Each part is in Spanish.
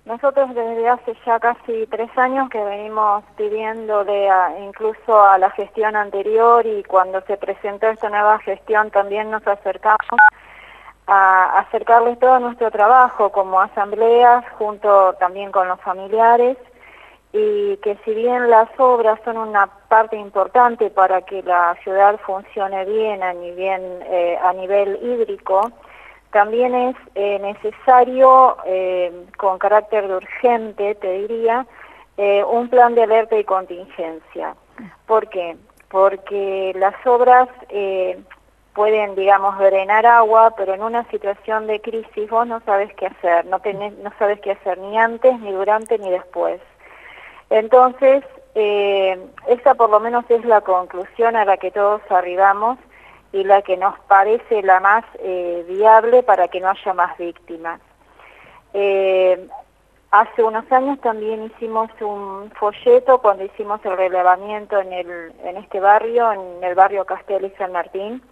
Nosotros desde hace ya casi 3 años que venimos pidiéndole incluso a la gestión anterior, y cuando se presentó esta nueva gestión también nos acercamos a acercarles todo nuestro trabajo como asambleas, junto también con los familiares, y que si bien las obras son una parte importante para que la ciudad funcione bien a nivel hídrico, también es necesario, con carácter de urgente, te diría, un plan de alerta y contingencia. ¿Por qué? Porque las obras pueden, digamos, drenar agua, pero en una situación de crisis vos no sabes qué hacer, no sabes qué hacer ni antes, ni durante, ni después. Entonces, esa por lo menos es la conclusión a la que todos arribamos y la que nos parece la más viable para que no haya más víctimas. Hace unos años también hicimos un folleto cuando hicimos el relevamiento en este barrio, en el barrio Castel y San Martín,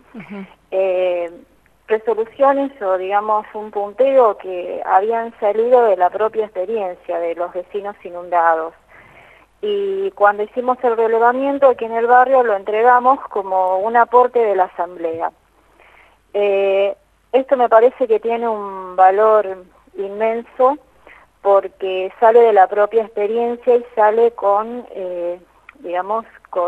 resoluciones o digamos un punteo que habían salido de la propia experiencia de los vecinos inundados. Y cuando hicimos el relevamiento aquí en el barrio lo entregamos como un aporte de la asamblea. Esto me parece que tiene un valor inmenso porque sale de la propia experiencia y sale con, digamos,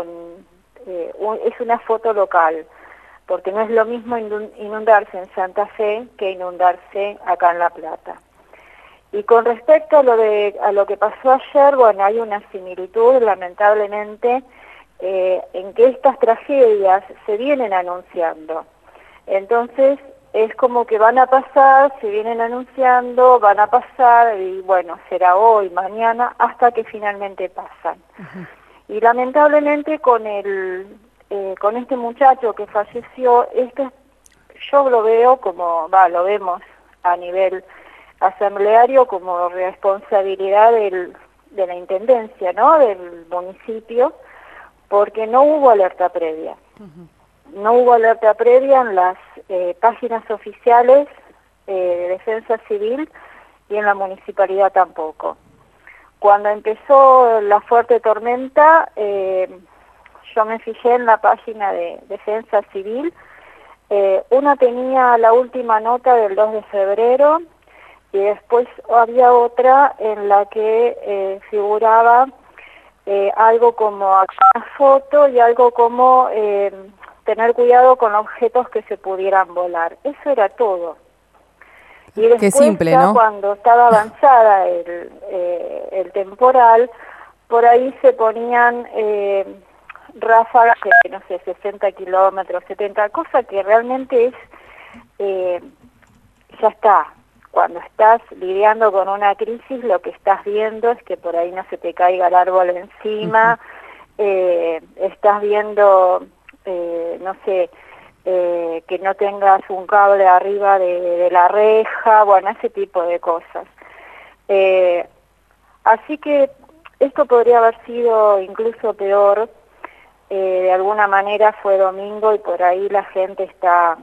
es una foto local, porque no es lo mismo inundarse en Santa Fe que inundarse acá en La Plata. Y con respecto a lo que pasó ayer, bueno, hay una similitud, lamentablemente, en que estas tragedias se vienen anunciando. Entonces, es como que van a pasar, se vienen anunciando, van a pasar, y bueno, será hoy, mañana, hasta que finalmente pasan. Y lamentablemente con este muchacho que falleció, yo lo veo como, lo vemos a nivel asambleario como responsabilidad de la intendencia, ¿no?, del municipio, porque no hubo alerta previa. No hubo alerta previa en las páginas oficiales de Defensa Civil y en la municipalidad tampoco. Cuando empezó la fuerte tormenta, yo me fijé en la página de Defensa Civil. Una tenía la última nota del 2 de febrero, y después había otra en la que figuraba algo como una foto y algo como tener cuidado con objetos que se pudieran volar. Eso era todo. Y después, qué simple, ya ¿no? cuando estaba avanzada el temporal, por ahí se ponían ráfagas de, no sé, 60 kilómetros, 70, cosa que realmente es, ya está. Cuando estás lidiando con una crisis, lo que estás viendo es que por ahí no se te caiga el árbol encima, estás viendo, no sé, que no tengas un cable arriba de la reja, bueno, ese tipo de cosas. Así que esto podría haber sido incluso peor. De alguna manera fue domingo y por ahí la gente está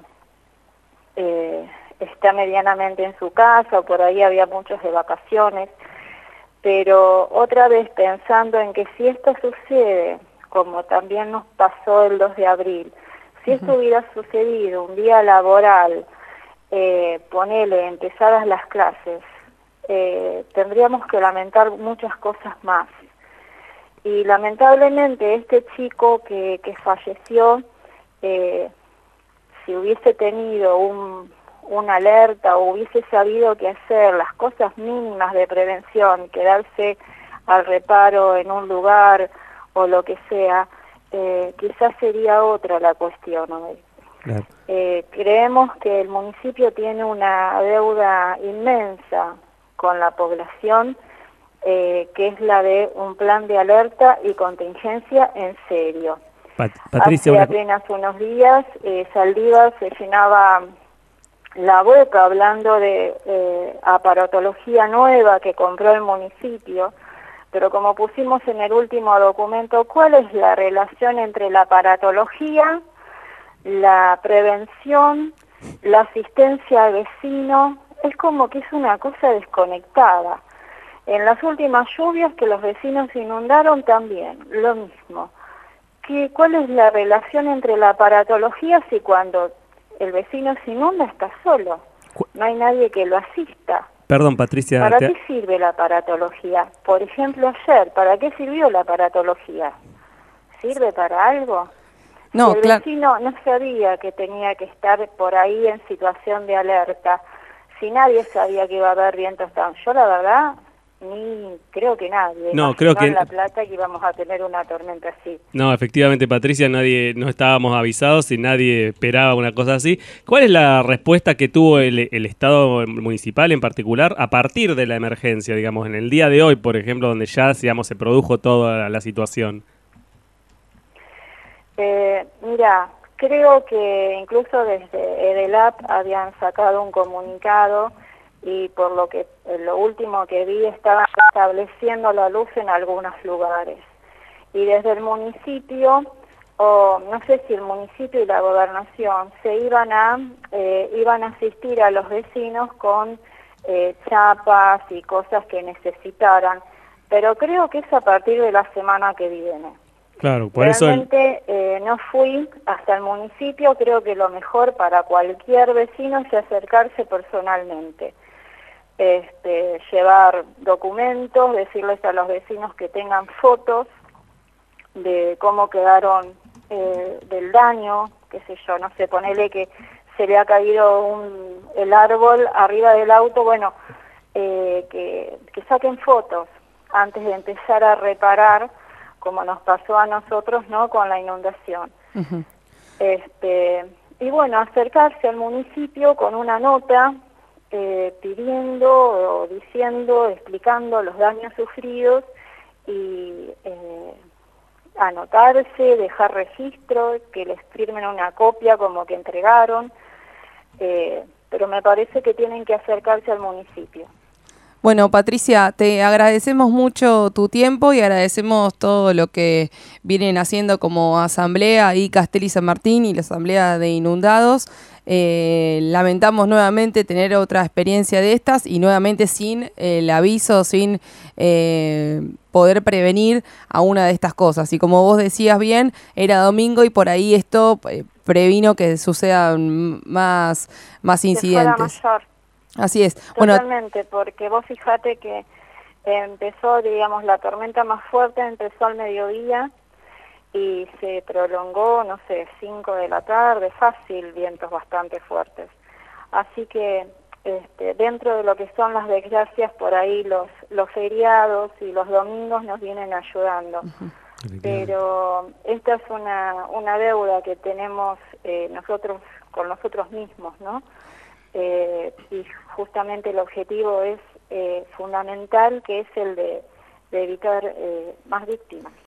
medianamente en su casa, o por ahí había muchos de vacaciones, pero otra vez pensando en que si esto sucede, como también nos pasó el 2 de abril, si esto hubiera sucedido un día laboral, ponele, empezadas las clases, tendríamos que lamentar muchas cosas más. Y lamentablemente este chico que falleció, si hubiese tenido una alerta o hubiese sabido qué hacer, las cosas mínimas de prevención, quedarse al reparo en un lugar o lo que sea, quizás sería otra la cuestión hoy. Claro. Creemos que el municipio tiene una deuda inmensa con la población, que es la de un plan de alerta y contingencia en serio. Patricia, hace apenas unos días Saldívar se llenaba la boca hablando de aparatología nueva que compró el municipio, pero como pusimos en el último documento, ¿cuál es la relación entre la aparatología, la prevención, la asistencia al vecino? Es como que es una cosa desconectada. En las últimas lluvias que los vecinos inundaron también, lo mismo. ¿Cuál es la relación entre la aparatología si cuando el vecino se inunda está solo? No hay nadie que lo asista. Perdón, Patricia. ¿Para qué sirve la aparatología? Por ejemplo, ayer, ¿para qué sirvió la aparatología? ¿Sirve para algo? No, Si el vecino no sabía que tenía que estar por ahí en situación de alerta, si nadie sabía que iba a haber vientos tan... Yo la verdad, ni creo que nadie No, imaginó creo que en La Plata que íbamos a tener una tormenta así. no, efectivamente, Patricia, no estábamos avisados y nadie esperaba una cosa así. ¿Cuál es la respuesta que tuvo el Estado municipal en particular a partir de la emergencia, digamos, en el día de hoy, por ejemplo, donde ya, digamos, se produjo toda la situación? Mira, creo que incluso desde EDELAP habían sacado un comunicado y por lo último que vi estaban estableciendo la luz en algunos lugares. Y desde el municipio, o no sé si el municipio y la gobernación, iban a asistir a los vecinos con chapas y cosas que necesitaran, pero creo que es a partir de la semana que viene. Claro, por Realmente no fui hasta el municipio, creo que lo mejor para cualquier vecino es acercarse personalmente. Llevar documentos, decirles a los vecinos que tengan fotos de cómo quedaron del daño, qué sé yo, no sé, ponele que se le ha caído el árbol arriba del auto, bueno, que saquen fotos antes de empezar a reparar, como nos pasó a nosotros, ¿no?, con la inundación. Uh-huh. Y bueno, acercarse al municipio con una nota pidiendo o diciendo, explicando los daños sufridos y anotarse, dejar registro, que les firmen una copia como que entregaron, pero me parece que tienen que acercarse al municipio. Bueno, Patricia, te agradecemos mucho tu tiempo y agradecemos todo lo que vienen haciendo como asamblea y Castelli San Martín y la asamblea de inundados. Lamentamos nuevamente tener otra experiencia de estas y nuevamente sin el aviso, sin poder prevenir a una de estas cosas. Y como vos decías bien, era domingo y por ahí esto previno que sucedan más incidentes. Así es. Totalmente, porque vos fijate que empezó, digamos, la tormenta más fuerte empezó al mediodía y se prolongó, no sé, 5 de la tarde, fácil, vientos bastante fuertes. Así que dentro de lo que son las desgracias, por ahí los feriados y los domingos nos vienen ayudando. Uh-huh. Pero esta es una deuda que tenemos nosotros con nosotros mismos, ¿no? Y justamente el objetivo es fundamental, que es el de evitar más víctimas.